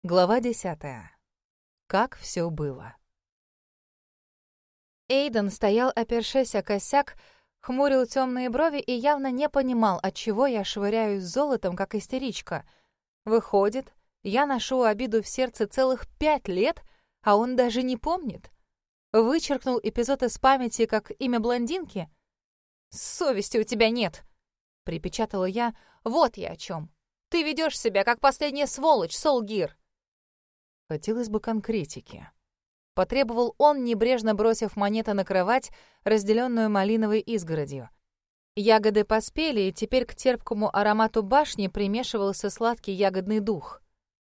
Глава 10. Как все было. Эйден стоял, опершись о косяк, хмурил темные брови и явно не понимал, отчего я швыряюсь золотом, как истеричка. Выходит, я ношу обиду в сердце целых 5 лет, а он даже не помнит. Вычеркнул эпизод из памяти, как имя блондинки. «Совести у тебя нет!» — припечатала я. «Вот я о чем. Ты ведешь себя, как последняя сволочь, Солгир!» Хотелось бы конкретики. Потребовал он, небрежно бросив монеты на кровать, разделенную малиновой изгородью. Ягоды поспели, и теперь к терпкому аромату башни примешивался сладкий ягодный дух.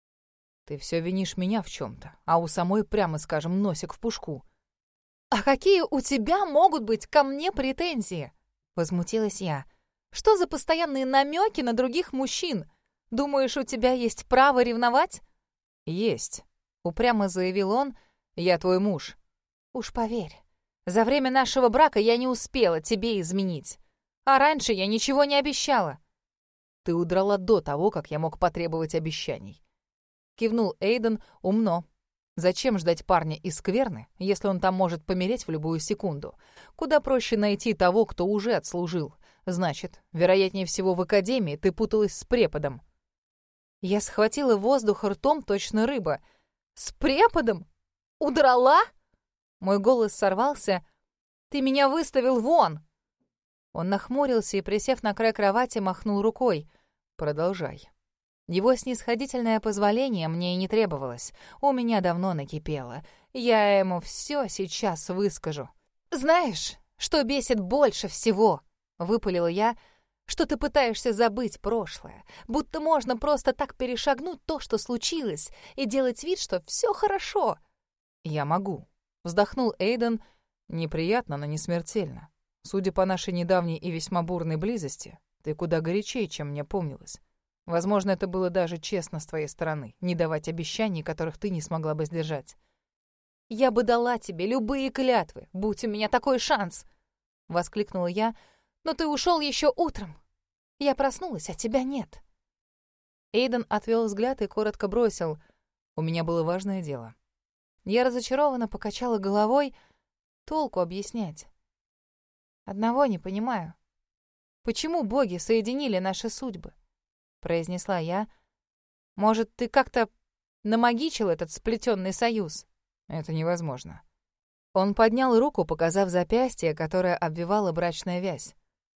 Ты все винишь меня в чем-то, а у самой, прямо скажем, носик в пушку. «А какие у тебя могут быть ко мне претензии?» — возмутилась я. «Что за постоянные намеки на других мужчин? Думаешь, у тебя есть право ревновать?» «Есть», — упрямо заявил он, — «я твой муж». «Уж поверь, за время нашего брака я не успела тебе изменить. А раньше я ничего не обещала». «Ты удрала до того, как я мог потребовать обещаний». Кивнул Эйден умно. Зачем ждать парня из скверны, если он там может помереть в любую секунду? Куда проще найти того, кто уже отслужил. Значит, вероятнее всего в академии ты путалась с преподом. Я схватила воздух ртом, точно рыба. «С преподом? Удрала?» Мой голос сорвался. «Ты меня выставил вон!» Он нахмурился и, присев на край кровати, махнул рукой. «Продолжай». Его снисходительное позволение мне и не требовалось. У меня давно накипело. Я ему все сейчас выскажу. «Знаешь, что бесит больше всего?» — выпалила я. «Что ты пытаешься забыть прошлое, будто можно просто так перешагнуть то, что случилось, и делать вид, что все хорошо». «Я могу», — вздохнул Эйден. «Неприятно, но не смертельно. Судя по нашей недавней и весьма бурной близости, ты куда горячее, чем мне помнилось. Возможно, это было даже честно с твоей стороны, не давать обещаний, которых ты не смогла бы сдержать». «Я бы дала тебе любые клятвы, будь у меня такой шанс!» — воскликнула я. «Но ты ушел еще утром. Я проснулась, а тебя нет». Эйден отвел взгляд и коротко бросил: «У меня было важное дело». Я разочарованно покачала головой. Толку объяснять. «Одного не понимаю. Почему боги соединили наши судьбы?» — произнесла я. «Может, ты как-то намагичил этот сплетенный союз?» «Это невозможно». Он поднял руку, показав запястье, которое обвивала брачная вязь.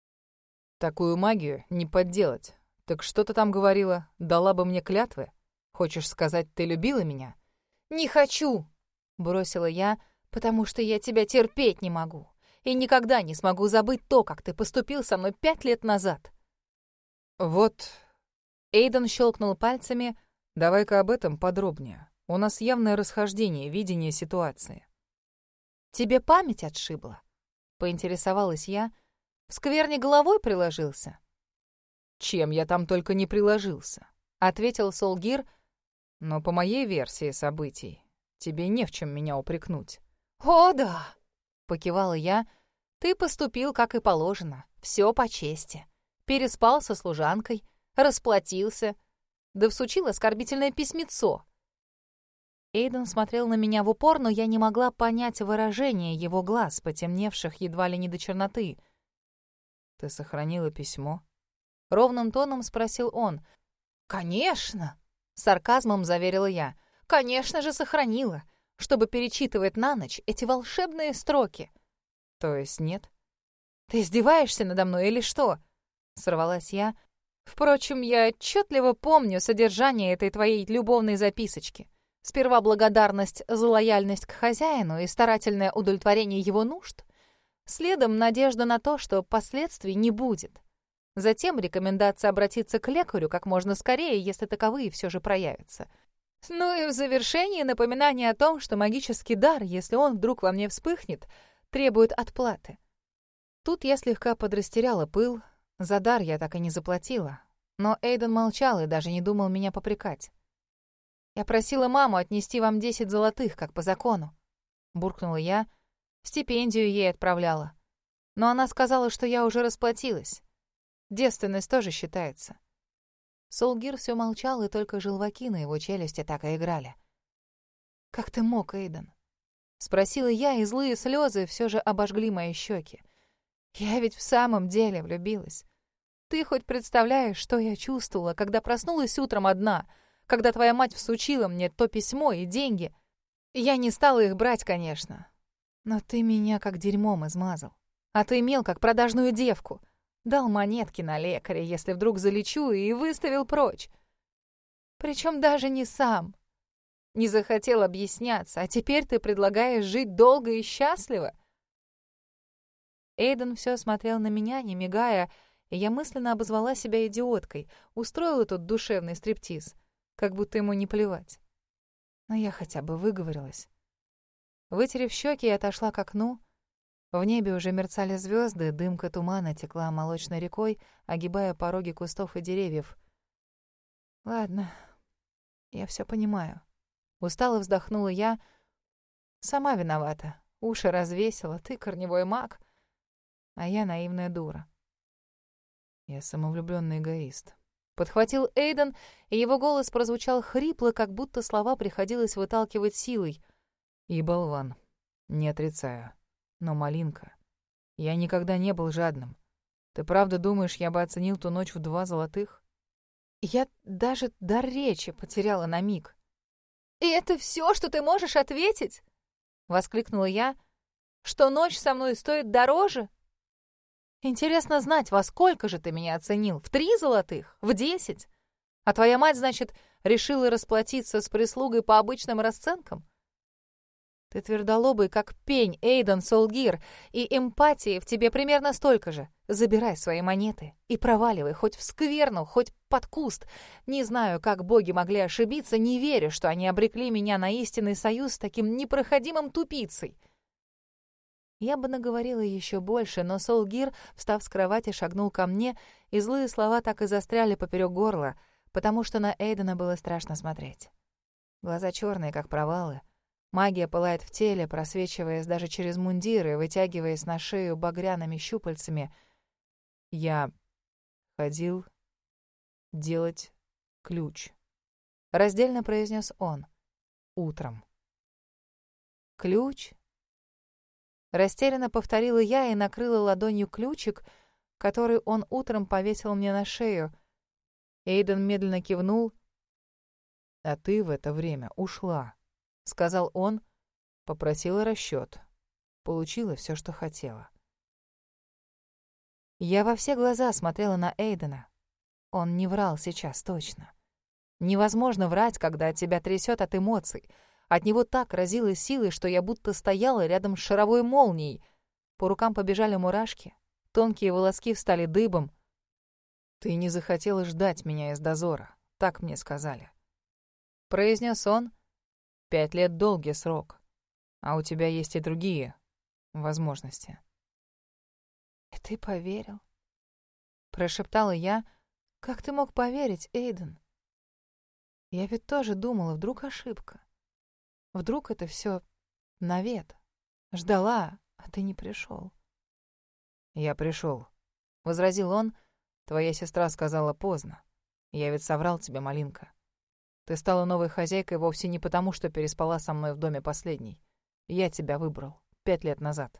«Такую магию не подделать. Так что ты там говорила? Дала бы мне клятвы? Хочешь сказать, ты любила меня?» «Не хочу!» — бросила я, «потому что я тебя терпеть не могу и никогда не смогу забыть то, как ты поступил со мной 5 лет назад». «Вот...» Эйден щелкнул пальцами. «Давай-ка об этом подробнее. У нас явное расхождение видения ситуации». «Тебе память отшибла?» — поинтересовалась я. «В скверне головой приложился?» «Чем я там только не приложился», — ответил Солгир. «Но по моей версии событий тебе не в чем меня упрекнуть». «О, да!» — покивала я. «Ты поступил, как и положено. Все по чести. Переспал со служанкой, расплатился, да всучил оскорбительное письмецо». Эйден смотрел на меня в упор, но я не могла понять выражение его глаз, потемневших едва ли не до черноты. «Ты сохранила письмо?» — ровным тоном спросил он. «Конечно!» — с сарказмом заверила я. «Конечно же сохранила, чтобы перечитывать на ночь эти волшебные строки». «То есть нет?» «Ты издеваешься надо мной или что?» — сорвалась я. «Впрочем, я отчетливо помню содержание этой твоей любовной записочки. Сперва благодарность за лояльность к хозяину и старательное удовлетворение его нужд. Следом надежда на то, что последствий не будет. Затем рекомендация обратиться к лекарю как можно скорее, если таковые все же проявятся. Ну и в завершении напоминание о том, что магический дар, если он вдруг во мне вспыхнет, требует отплаты». Тут я слегка подрастеряла пыл. За дар я так и не заплатила. Но Эйден молчал и даже не думал меня попрекать. «Я просила маму отнести вам 10 золотых, как по закону», — буркнула я. «Стипендию ей отправляла. Но она сказала, что я уже расплатилась. Девственность тоже считается». Солгир все молчал, и только желваки на его челюсти так и играли. «Как ты мог, Эйден?» — спросила я, и злые слезы все же обожгли мои щеки. «Я ведь в самом деле влюбилась. Ты хоть представляешь, что я чувствовала, когда проснулась утром одна, когда твоя мать всучила мне то письмо и деньги? Я не стала их брать, конечно. Но ты меня как дерьмом измазал. А ты имел как продажную девку. Дал монетки на лекаря, если вдруг залечу, и выставил прочь. Причем даже не сам. Не захотел объясняться, а теперь ты предлагаешь жить долго и счастливо?» Эйден все смотрел на меня, не мигая, и я мысленно обозвала себя идиоткой, устроила тут душевный стриптиз, как будто ему не плевать. Но я хотя бы выговорилась. Вытерев щеки, я отошла к окну. В небе уже мерцали звезды, дымка тумана текла молочной рекой, огибая пороги кустов и деревьев. «Ладно, я все понимаю». Устало вздохнула я. «Сама виновата. Уши развесила, ты корневой маг, а я наивная дура». «Я самовлюбленный эгоист», — подхватил Эйден, и его голос прозвучал хрипло, как будто слова приходилось выталкивать силой. «И болван. Не отрицаю. Но, малинка, я никогда не был жадным. Ты правда думаешь, я бы оценил ту ночь в 2 золотых?» Я даже дар речи потеряла на миг. «И это все, что ты можешь ответить?» — воскликнула я. «Что ночь со мной стоит дороже? Интересно знать, во сколько же ты меня оценил? В 3 золотых? В 10? А твоя мать, значит, решила расплатиться с прислугой по обычным расценкам? Ты твердолобый, как пень, Эйден Солгир, и эмпатии в тебе примерно столько же. Забирай свои монеты и проваливай хоть в скверну, хоть под куст. Не знаю, как боги могли ошибиться, не верю, что они обрекли меня на истинный союз с таким непроходимым тупицей». Я бы наговорила еще больше, но Солгир, встав с кровати, шагнул ко мне, и злые слова так и застряли поперек горла, потому что на Эйдена было страшно смотреть. Глаза черные, как провалы. Магия пылает в теле, просвечиваясь даже через мундиры, вытягиваясь на шею багряными щупальцами. «Я ходил делать ключ», — раздельно произнес он. «Утром». «Ключ?» Растерянно повторила я и накрыла ладонью ключик, который он утром повесил мне на шею. Эйден медленно кивнул. «А ты в это время ушла», — сказал он, попросила расчет. Получила все, что хотела. Я во все глаза смотрела на Эйдена. Он не врал сейчас точно. Невозможно врать, когда тебя трясет от эмоций. От него так разило силой, что я будто стояла рядом с шаровой молнией. По рукам побежали мурашки, тонкие волоски встали дыбом. «Ты не захотела ждать меня из дозора, так мне сказали», — произнес он. 5 лет — долгий срок, а у тебя есть и другие возможности». «И ты поверил?» — прошептала я. «Как ты мог поверить, Эйден? Я ведь тоже думала, вдруг ошибка. Вдруг это все навет. Ждала, а ты не пришел». «Я пришел», — возразил он. «Твоя сестра сказала поздно. Я ведь соврал тебе, малинка. Ты стала новой хозяйкой вовсе не потому, что переспала со мной в доме последней. Я тебя выбрал 5 лет назад».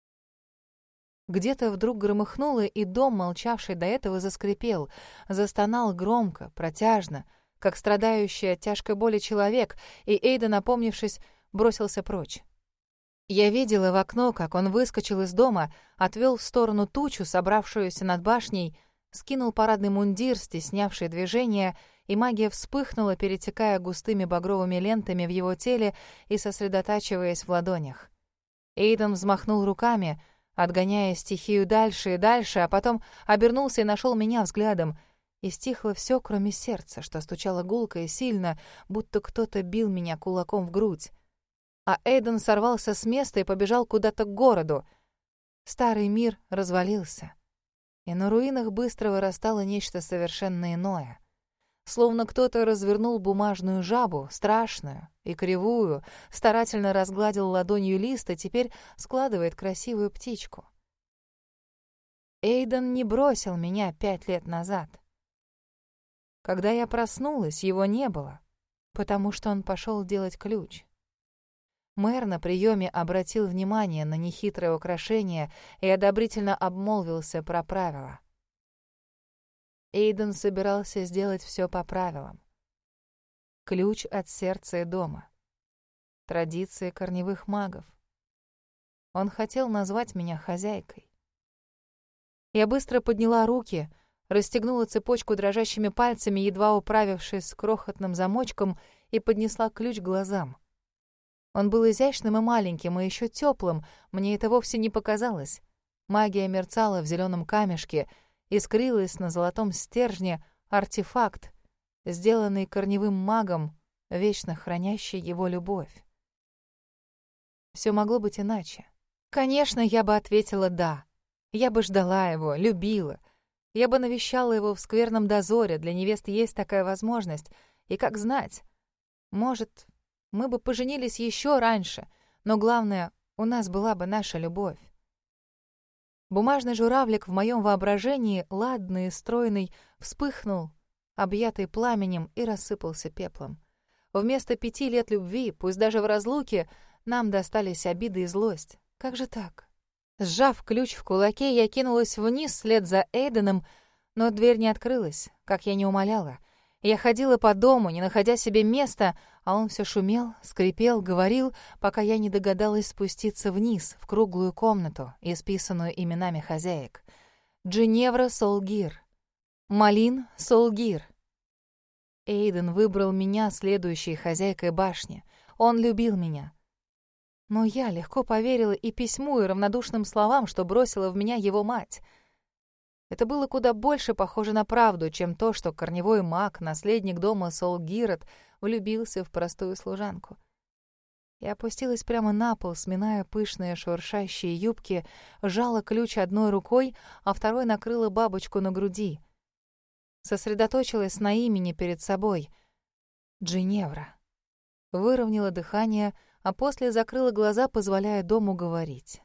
Где-то вдруг громыхнуло, и дом, молчавший до этого, заскрипел, застонал громко, протяжно, как страдающий от тяжкой боли человек, и Эйден, опомнившись, бросился прочь. Я видела в окно, как он выскочил из дома, отвел в сторону тучу, собравшуюся над башней, скинул парадный мундир, стеснявший движение, и магия вспыхнула, перетекая густыми багровыми лентами в его теле и сосредотачиваясь в ладонях. Эйден взмахнул руками, отгоняя стихию дальше и дальше, а потом обернулся и нашел меня взглядом. И стихло все, кроме сердца, что стучало гулко и сильно, будто кто-то бил меня кулаком в грудь. А Эйден сорвался с места и побежал куда-то к городу. Старый мир развалился, и на руинах быстро вырастало нечто совершенно иное. Словно кто-то развернул бумажную жабу, страшную и кривую, старательно разгладил ладонью лист и теперь складывает красивую птичку. Эйден не бросил меня 5 лет назад. Когда я проснулась, его не было, потому что он пошел делать ключ. Мэр на приеме обратил внимание на нехитрое украшение и одобрительно обмолвился про правила. Эйден собирался сделать все по правилам. Ключ от сердца и дома. Традиции корневых магов. Он хотел назвать меня хозяйкой. Я быстро подняла руки, расстегнула цепочку дрожащими пальцами, едва управившись с крохотным замочком, и поднесла ключ к глазам. Он был изящным и маленьким, и еще теплым, мне это вовсе не показалось. Магия мерцала в зеленом камешке, искрилась на золотом стержне артефакт, сделанный корневым магом, вечно хранящий его любовь. Все могло быть иначе. Конечно, я бы ответила «да». Я бы ждала его, любила. Я бы навещала его в скверном дозоре, для невест есть такая возможность. И как знать, может, мы бы поженились еще раньше, но главное, у нас была бы наша любовь. Бумажный журавлик в моем воображении, ладный и стройный, вспыхнул, объятый пламенем, и рассыпался пеплом. Вместо 5 лет любви, пусть даже в разлуке, нам достались обиды и злость. Как же так? Сжав ключ в кулаке, я кинулась вниз вслед за Эйденом, но дверь не открылась, как я не умоляла. Я ходила по дому, не находя себе места, а он все шумел, скрипел, говорил, пока я не догадалась спуститься вниз, в круглую комнату, исписанную именами хозяек. Джиневра Солгир. Малин Солгир. Эйден выбрал меня следующей хозяйкой башни. Он любил меня. Но я легко поверила и письму, и равнодушным словам, что бросила в меня его мать. Это было куда больше похоже на правду, чем то, что корневой маг, наследник дома Солгирот, влюбился в простую служанку. Я опустилась прямо на пол, сминая пышные шуршащие юбки, сжала ключ одной рукой, а второй накрыла бабочку на груди. Сосредоточилась на имени перед собой. Джиневра. Выровняла дыхание, а после закрыла глаза, позволяя дому говорить.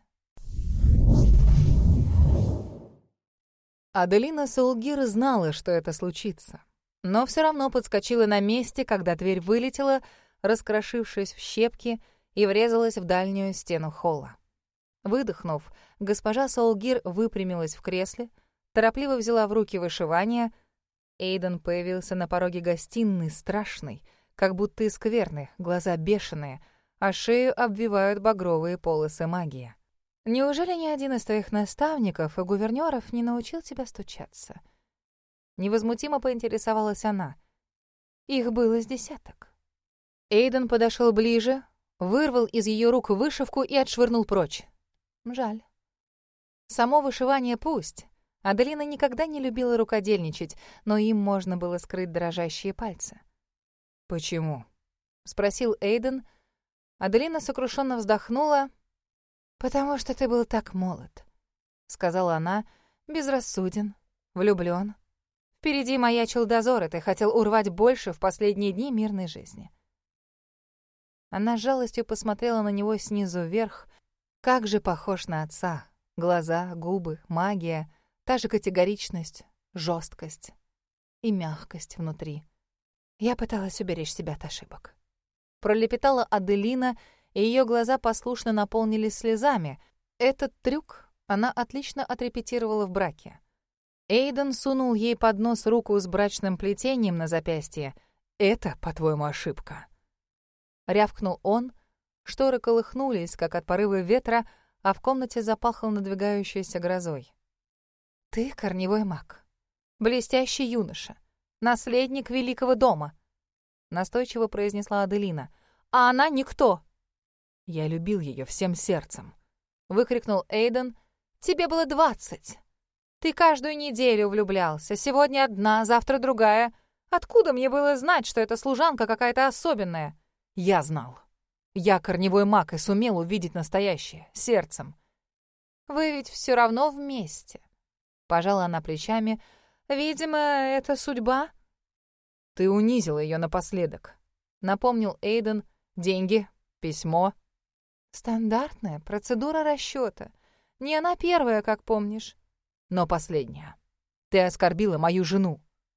Аделина Солгир знала, что это случится, но все равно подскочила на месте, когда дверь вылетела, раскрошившись в щепки, и врезалась в дальнюю стену холла. Выдохнув, госпожа Солгир выпрямилась в кресле, торопливо взяла в руки вышивание. Эйден появился на пороге гостиной, страшный, как будто и скверный, глаза бешеные, а шею обвивают багровые полосы магии. «Неужели ни один из твоих наставников и гувернёров не научил тебя стучаться?» Невозмутимо поинтересовалась она. Их было с десяток. Эйден подошел ближе, вырвал из ее рук вышивку и отшвырнул прочь. Жаль. Само вышивание пусть. Аделина никогда не любила рукодельничать, но им можно было скрыть дрожащие пальцы. «Почему?» — спросил Эйден. Аделина сокрушенно вздохнула. «Потому что ты был так молод», — сказала она, — «безрассуден, влюблён. Впереди маячил дозор, и ты хотел урвать больше в последние дни мирной жизни». Она с жалостью посмотрела на него снизу вверх. Как же похож на отца. Глаза, губы, магия, та же категоричность, жесткость и мягкость внутри. «Я пыталась уберечь себя от ошибок», — пролепетала Аделина, и ее глаза послушно наполнились слезами. Этот трюк она отлично отрепетировала в браке. Эйден сунул ей под нос руку с брачным плетением на запястье. «Это, по-твоему, ошибка?» Рявкнул он, шторы колыхнулись, как от порыва ветра, а в комнате запахло надвигающейся грозой. «Ты корневой маг, блестящий юноша, наследник великого дома», — настойчиво произнесла Аделина. «А она никто». «Я любил ее всем сердцем», — выкрикнул Эйден. «Тебе было 20. Ты каждую неделю влюблялся. Сегодня одна, завтра другая. Откуда мне было знать, что эта служанка какая-то особенная?» «Я знал. Я корневой маг и сумел увидеть настоящее, сердцем». «Вы ведь все равно вместе», — пожала она плечами. «Видимо, это судьба». «Ты унизила ее напоследок», — напомнил Эйден. «Деньги, письмо». «Стандартная процедура расчета. Не она первая, как помнишь». «Но последняя. Ты оскорбила мою жену».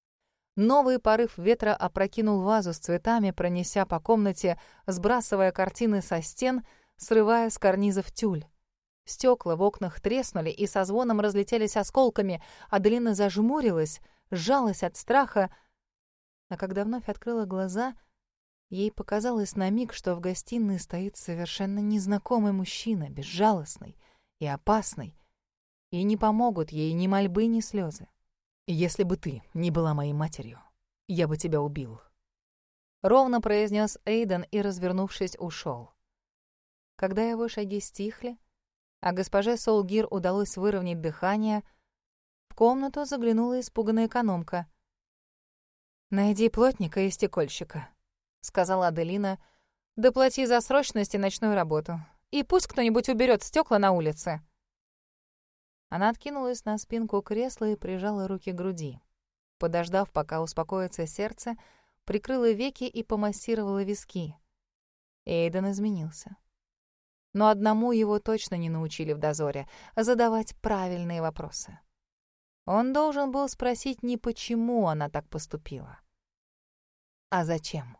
Новый порыв ветра опрокинул вазу с цветами, пронеся по комнате, сбрасывая картины со стен, срывая с карнизов тюль. Стекла в окнах треснули и со звоном разлетелись осколками. Аделина зажмурилась, сжалась от страха, а когда вновь открыла глаза, ей показалось на миг, что в гостиной стоит совершенно незнакомый мужчина, безжалостный и опасный, и не помогут ей ни мольбы, ни слезы. «Если бы ты не была моей матерью, я бы тебя убил», — ровно произнес Эйден и, развернувшись, ушел. Когда его шаги стихли, а госпоже Солгир удалось выровнять дыхание, в комнату заглянула испуганная экономка. «Найди плотника и стекольщика», — сказала Аделина. «Доплати за срочность и ночную работу. И пусть кто-нибудь уберет стекла на улице». Она откинулась на спинку кресла и прижала руки к груди. Подождав, пока успокоится сердце, прикрыла веки и помассировала виски. Эйден изменился. Но одному его точно не научили в дозоре — задавать правильные вопросы. Он должен был спросить не почему она так поступила, а зачем.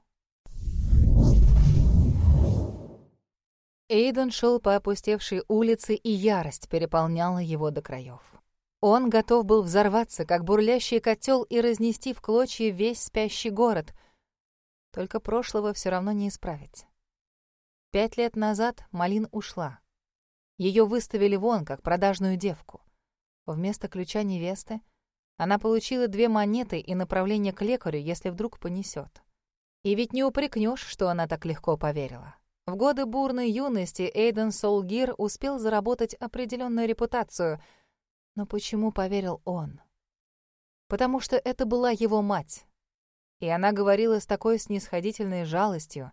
Эйден шел по опустевшей улице, и ярость переполняла его до краев. Он готов был взорваться, как бурлящий котел, и разнести в клочья весь спящий город. Только прошлого все равно не исправить. 5 лет назад Малин ушла. Ее выставили вон, как продажную девку. Вместо ключа невесты она получила 2 монеты и направление к лекарю, если вдруг понесет. И ведь не упрекнешь, что она так легко поверила. В годы бурной юности Эйден Солгир успел заработать определенную репутацию. Но почему поверил он? Потому что это была его мать. И она говорила с такой снисходительной жалостью.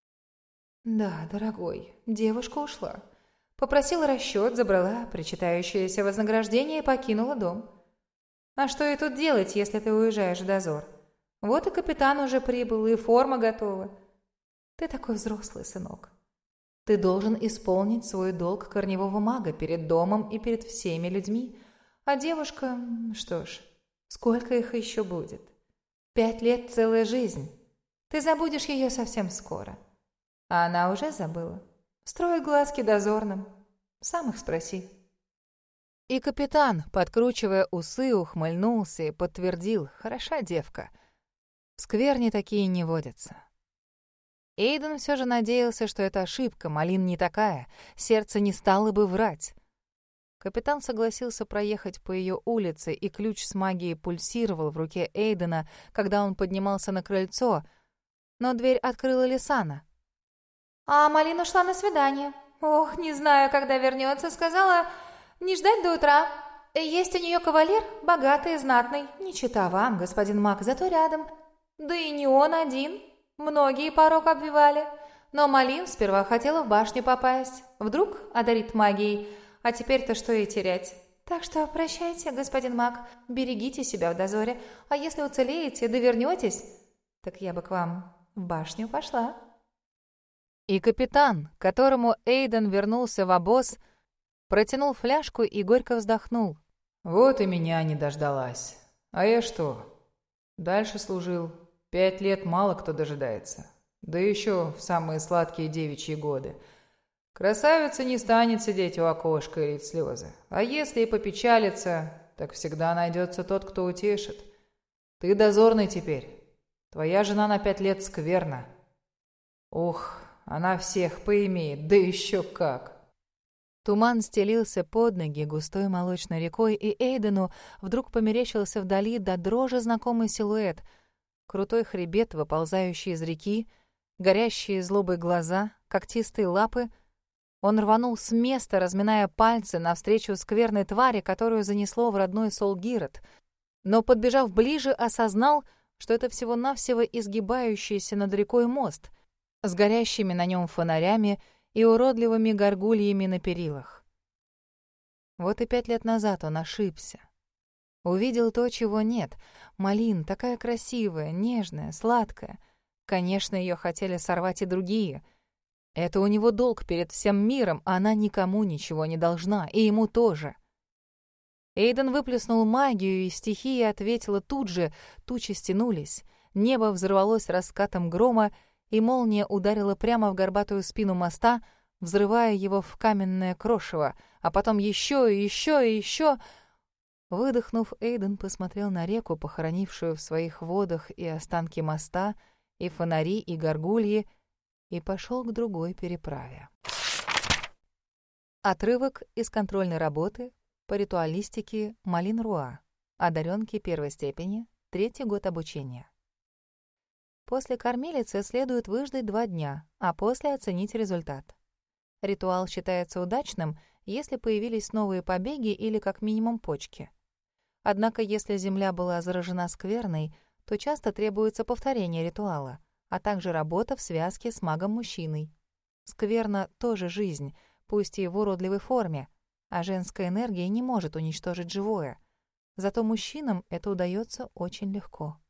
«Да, дорогой, девушка ушла. Попросила расчет, забрала причитающееся вознаграждение и покинула дом. А что ей тут делать, если ты уезжаешь в дозор? Вот и капитан уже прибыл, и форма готова. Ты такой взрослый, сынок. Ты должен исполнить свой долг корневого мага перед домом и перед всеми людьми. А девушка, что ж, сколько их еще будет? 5 лет — целая жизнь. Ты забудешь ее совсем скоро. А она уже забыла. Строит глазки дозорным. Сам их спроси». И капитан, подкручивая усы, ухмыльнулся и подтвердил: «Хороша девка. В скверне такие не водятся». Эйден все же надеялся, что это ошибка, Малин не такая, сердце не стало бы врать. Капитан согласился проехать по ее улице, и ключ с магией пульсировал в руке Эйдена, когда он поднимался на крыльцо, но дверь открыла Лисана. «А Малин ушла на свидание. Ох, не знаю, когда вернется. Сказала, не ждать до утра. Есть у нее кавалер, богатый и знатный. Не чета вам, господин маг, зато рядом. Да и не он один. Многие порог обвивали. Но Малин сперва хотела в башню попасть. Вдруг одарит магией. А теперь-то что ей терять? Так что прощайте, господин маг. Берегите себя в дозоре. А если уцелеете, да вернетесь, так я бы к вам в башню пошла». И капитан, к которому Эйден вернулся в обоз, протянул фляжку и горько вздохнул. «Вот и меня не дождалась. А я что? Дальше служил. 5 лет мало кто дожидается. Да еще в самые сладкие девичьи годы. Красавица не станет сидеть у окошка и лить слезы. А если и попечалится, так всегда найдется тот, кто утешит. Ты дозорный теперь. Твоя жена на 5 лет скверна. Ух, она всех поимеет, да еще как!» Туман стелился под ноги густой молочной рекой, и Эйдену вдруг померещился вдали до дрожи знакомый силуэт. Крутой хребет, выползающий из реки, горящие злобой глаза, когтистые лапы. Он рванул с места, разминая пальцы навстречу скверной твари, которую занесло в родной Солгирот. Но, подбежав ближе, осознал, что это всего-навсего изгибающийся над рекой мост с горящими на нем фонарями и уродливыми горгульями на перилах. Вот и 5 лет назад он ошибся. Увидел то, чего нет. Малин такая красивая, нежная, сладкая. Конечно, ее хотели сорвать и другие. Это у него долг перед всем миром, а она никому ничего не должна, и ему тоже. Эйден выплеснул магию, и стихия ответила тут же. Тучи стянулись, небо взорвалось раскатом грома, и молния ударила прямо в горбатую спину моста, взрывая его в каменное крошево, а потом еще и еще и еще. Выдохнув, Эйден посмотрел на реку, похоронившую в своих водах и останки моста, и фонари, и горгульи, и пошел к другой переправе. Отрывок из контрольной работы по ритуалистике Малин Руа. Одаренки первой степени, 3-й год обучения. После кормилицы следует выждать 2 дня, а после оценить результат. Ритуал считается удачным, если появились новые побеги или как минимум почки. Однако, если земля была заражена скверной, то часто требуется повторение ритуала, а также работа в связке с магом-мужчиной. Скверна тоже жизнь, пусть и в уродливой форме, а женская энергия не может уничтожить живое. Зато мужчинам это удается очень легко.